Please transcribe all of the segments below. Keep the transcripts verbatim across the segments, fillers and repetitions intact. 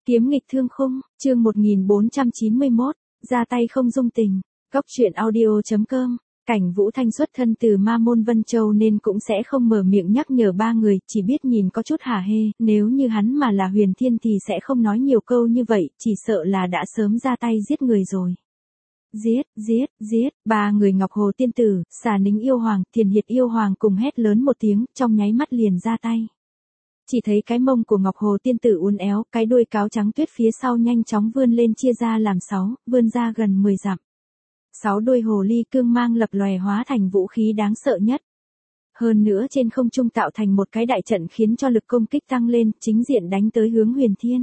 Kiếm nghịch thương khung, chương một nghìn bốn trăm chín mươi mốt, ra tay không dung tình. Cốc truyện audio chấm com. Cảnh Vũ Thanh xuất thân từ Ma Môn Vân Châu nên cũng sẽ không mở miệng nhắc nhở ba người, chỉ biết nhìn có chút hả hê, nếu như hắn mà là Huyền Thiên thì sẽ không nói nhiều câu như vậy, chỉ sợ là đã sớm ra tay giết người rồi. Giết, giết, giết, ba người Ngọc Hồ Tiên Tử, Xà Nính Yêu Hoàng, Thiền Hiệt Yêu Hoàng cùng hét lớn một tiếng, trong nháy mắt liền ra tay. Chỉ thấy cái mông của Ngọc Hồ Tiên Tử uốn éo, cái đuôi cáo trắng tuyết phía sau nhanh chóng vươn lên chia ra làm sáu, vươn ra gần mười dặm. Sáu đuôi hồ ly cương mang lập lòe hóa thành vũ khí đáng sợ nhất. Hơn nữa trên không trung tạo thành một cái đại trận khiến cho lực công kích tăng lên, chính diện đánh tới hướng Huyền Thiên.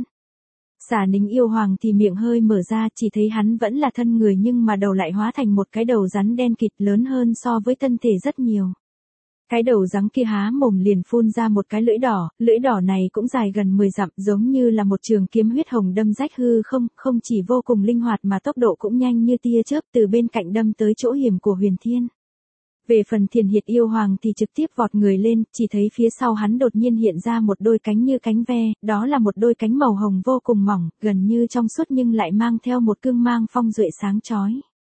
Xà Nính Yêu Hoàng thì miệng hơi mở ra, chỉ thấy hắn vẫn là thân người nhưng mà đầu lại hóa thành một cái đầu rắn đen kịt lớn hơn so với thân thể rất nhiều. Cái đầu rắn kia há mồm liền phun ra một cái lưỡi đỏ, lưỡi đỏ này cũng dài gần mười dặm, giống như là một trường kiếm huyết hồng đâm rách hư không, không chỉ vô cùng linh hoạt mà tốc độ cũng nhanh như tia chớp từ bên cạnh đâm tới chỗ hiểm của Huyền Thiên. Về phần Thiền Hiệt Yêu Hoàng thì trực tiếp vọt người lên, chỉ thấy phía sau hắn đột nhiên hiện ra một đôi cánh như cánh ve, đó là một đôi cánh màu hồng vô cùng mỏng, gần như trong suốt nhưng lại mang theo một cương mang phong duệ sáng chói.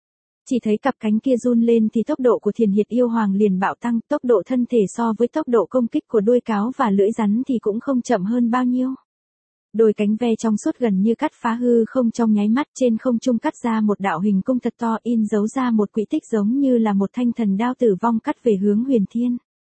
Chỉ thấy cặp cánh kia run lên thì tốc độ của Thiền Hiệt Yêu Hoàng liền bạo tăng, tốc độ thân thể so với tốc độ công kích của đuôi cáo và lưỡi rắn thì cũng không chậm hơn bao nhiêu. Đôi cánh ve trong suốt gần như cắt phá hư không trong nháy mắt, trên không trung cắt ra một đạo hình cung thật to in dấu ra một quỹ tích giống như là một thanh thần đao tử vong cắt về hướng Huyền Thiên.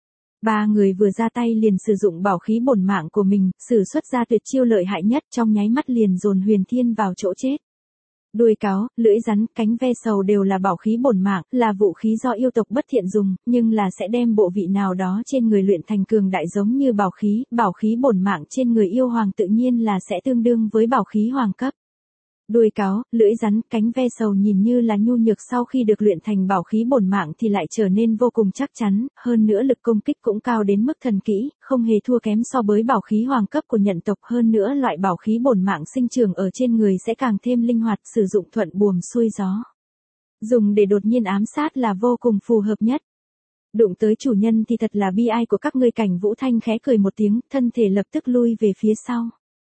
Ba người vừa ra tay liền sử dụng bảo khí bổn mạng của mình, sử xuất ra tuyệt chiêu lợi hại nhất, trong nháy mắt liền dồn Huyền Thiên vào chỗ chết. Đuôi cáo, lưỡi rắn, cánh ve sầu đều là bảo khí bổn mạng, là vũ khí do yêu tộc bất thiện dùng, nhưng là sẽ đem bộ vị nào đó trên người luyện thành cường đại giống như bảo khí, bảo khí bổn mạng trên người yêu hoàng tự nhiên là sẽ tương đương với bảo khí hoàng cấp. Đuôi cáo, lưỡi rắn, cánh ve sầu nhìn như là nhu nhược, sau khi được luyện thành bảo khí bổn mạng thì lại trở nên vô cùng chắc chắn, hơn nữa lực công kích cũng cao đến mức thần kỹ, không hề thua kém so với bảo khí hoàng cấp của nhận tộc, hơn nữa loại bảo khí bổn mạng sinh trưởng ở trên người sẽ càng thêm linh hoạt, sử dụng thuận buồm xuôi gió. Dùng để đột nhiên ám sát là vô cùng phù hợp nhất. Đụng tới chủ nhân thì thật là bi ai của các ngươi. Cảnh Vũ Thanh khẽ cười một tiếng, thân thể lập tức lui về phía sau.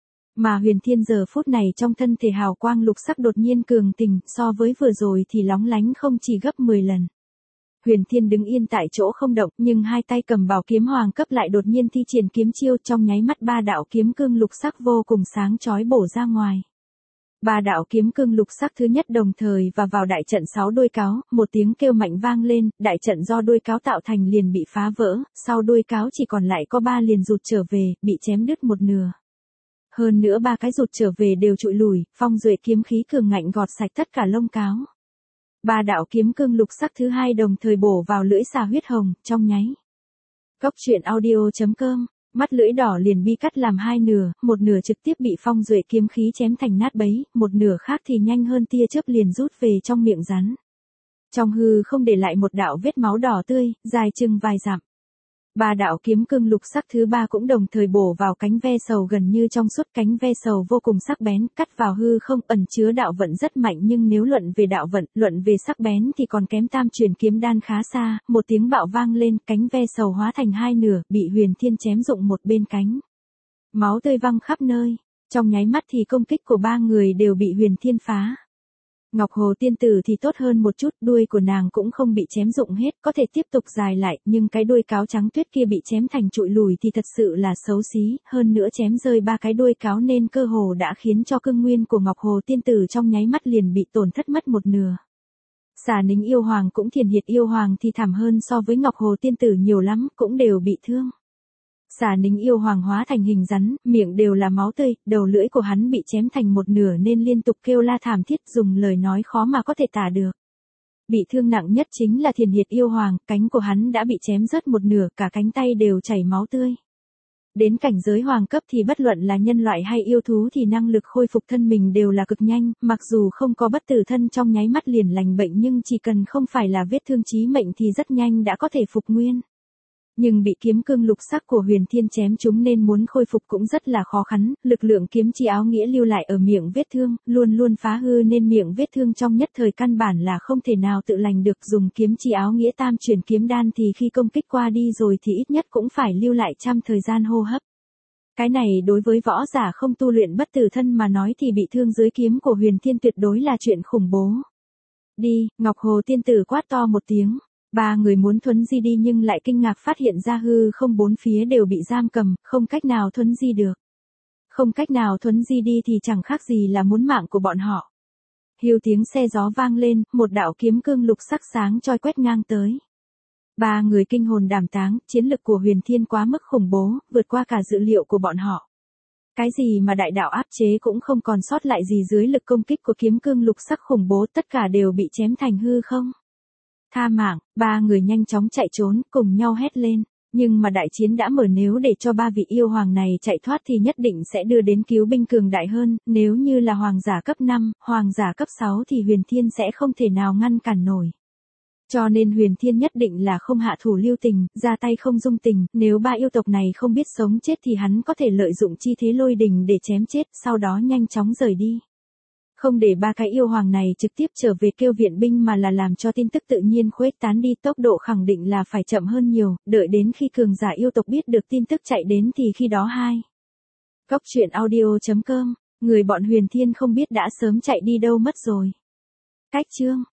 Mà Huyền Thiên giờ phút này trong thân thể hào quang lục sắc đột nhiên cường tình, so với vừa rồi thì lóng lánh không chỉ gấp mười lần. Huyền Thiên đứng yên tại chỗ không động, nhưng hai tay cầm bảo kiếm hoàng cấp lại đột nhiên thi triển kiếm chiêu, trong nháy mắt ba đạo kiếm cương lục sắc vô cùng sáng chói bổ ra ngoài. Ba đạo kiếm cương lục sắc thứ nhất đồng thời và vào đại trận sáu đuôi cáo, một tiếng kêu mạnh vang lên, đại trận do đuôi cáo tạo thành liền bị phá vỡ, sau đuôi cáo chỉ còn lại có ba liền rụt trở về, bị chém đứt một nửa. Hơn nữa ba cái rụt trở về đều trụi lùi, phong duệ kiếm khí cường ngạnh gọt sạch tất cả lông cáo. Ba đạo kiếm cương lục sắc thứ hai đồng thời bổ vào lưỡi xà huyết hồng, trong nháy. Cốc truyện audio chấm com, mắt lưỡi đỏ liền bị cắt làm hai nửa, một nửa trực tiếp bị phong duệ kiếm khí chém thành nát bấy, một nửa khác thì nhanh hơn tia chớp liền rút về trong miệng rắn. Trong hư không để lại một đạo vết máu đỏ tươi, dài chừng vài dặm. Ba đạo kiếm cương lục sắc thứ ba cũng đồng thời bổ vào cánh ve sầu gần như trong suốt, cánh ve sầu vô cùng sắc bén, cắt vào hư không, ẩn chứa đạo vận rất mạnh, nhưng nếu luận về đạo vận, luận về sắc bén thì còn kém tam truyền kiếm đan khá xa. Một tiếng bạo vang lên, cánh ve sầu hóa thành hai nửa, bị Huyền Thiên chém rụng một bên cánh. Máu tươi văng khắp nơi, trong nháy mắt thì công kích của ba người đều bị Huyền Thiên phá. Ngọc Hồ Tiên Tử thì tốt hơn một chút, đuôi của nàng cũng không bị chém rụng hết, có thể tiếp tục dài lại, nhưng cái đuôi cáo trắng tuyết kia bị chém thành trụi lùi thì thật sự là xấu xí, hơn nữa chém rơi ba cái đuôi cáo nên cơ hồ đã khiến cho cương nguyên của Ngọc Hồ Tiên Tử trong nháy mắt liền bị tổn thất mất một nửa. Xà Nính Yêu Hoàng cũng Thiền Hiệt Yêu Hoàng thì thảm hơn so với Ngọc Hồ Tiên Tử nhiều lắm, cũng đều bị thương. Xà Nính Yêu Hoàng hóa thành hình rắn, miệng đều là máu tươi, đầu lưỡi của hắn bị chém thành một nửa nên liên tục kêu la thảm thiết, dùng lời nói khó mà có thể tả được. Bị thương nặng nhất chính là Thiền Hiệt Yêu Hoàng, cánh của hắn đã bị chém rớt một nửa, cả cánh tay đều chảy máu tươi. Đến cảnh giới hoàng cấp thì bất luận là nhân loại hay yêu thú thì năng lực khôi phục thân mình đều là cực nhanh, mặc dù không có bất tử thân trong nháy mắt liền lành bệnh nhưng chỉ cần không phải là vết thương chí mệnh thì rất nhanh đã có thể phục nguyên. Nhưng bị kiếm cương lục sắc của Huyền Thiên chém chúng nên muốn khôi phục cũng rất là khó khăn, lực lượng kiếm chi áo nghĩa lưu lại ở miệng vết thương, luôn luôn phá hư nên miệng vết thương trong nhất thời căn bản là không thể nào tự lành được. Dùng kiếm chi áo nghĩa tam truyền kiếm đan thì khi công kích qua đi rồi thì ít nhất cũng phải lưu lại trăm thời gian hô hấp. Cái này đối với võ giả không tu luyện bất tử thân mà nói thì bị thương dưới kiếm của Huyền Thiên tuyệt đối là chuyện khủng bố. Đi, Ngọc Hồ tiên tử quát to một tiếng. Ba người muốn thuấn di đi nhưng lại kinh ngạc phát hiện ra hư không bốn phía đều bị giam cầm, không cách nào thuấn di được. Không cách nào thuấn di đi thì chẳng khác gì là muốn mạng của bọn họ. Hiu tiếng xe gió vang lên, một đạo kiếm cương lục sắc sáng choi quét ngang tới. Ba người kinh hồn đảm táng, chiến lực của Huyền Thiên quá mức khủng bố, vượt qua cả dự liệu của bọn họ. Cái gì mà đại đạo áp chế cũng không còn sót lại gì dưới lực công kích của kiếm cương lục sắc khủng bố, tất cả đều bị chém thành hư không. Tha mạng, ba người nhanh chóng chạy trốn, cùng nhau hét lên. Nhưng mà đại chiến đã mở, nếu để cho ba vị yêu hoàng này chạy thoát thì nhất định sẽ đưa đến cứu binh cường đại hơn, nếu như là hoàng giả cấp năm, hoàng giả cấp sáu thì Huyền Thiên sẽ không thể nào ngăn cản nổi. Cho nên Huyền Thiên nhất định là không hạ thủ lưu tình, ra tay không dung tình, nếu ba yêu tộc này không biết sống chết thì hắn có thể lợi dụng chi thế lôi đình để chém chết, sau đó nhanh chóng rời đi. Không để ba cái yêu hoàng này trực tiếp trở về kêu viện binh mà là làm cho tin tức tự nhiên khuếch tán đi, tốc độ khẳng định là phải chậm hơn nhiều, đợi đến khi cường giả yêu tộc biết được tin tức chạy đến thì khi đó hai. Góc truyện audio chấm com, người bọn Huyền Thiên không biết đã sớm chạy đi đâu mất rồi. Cách chương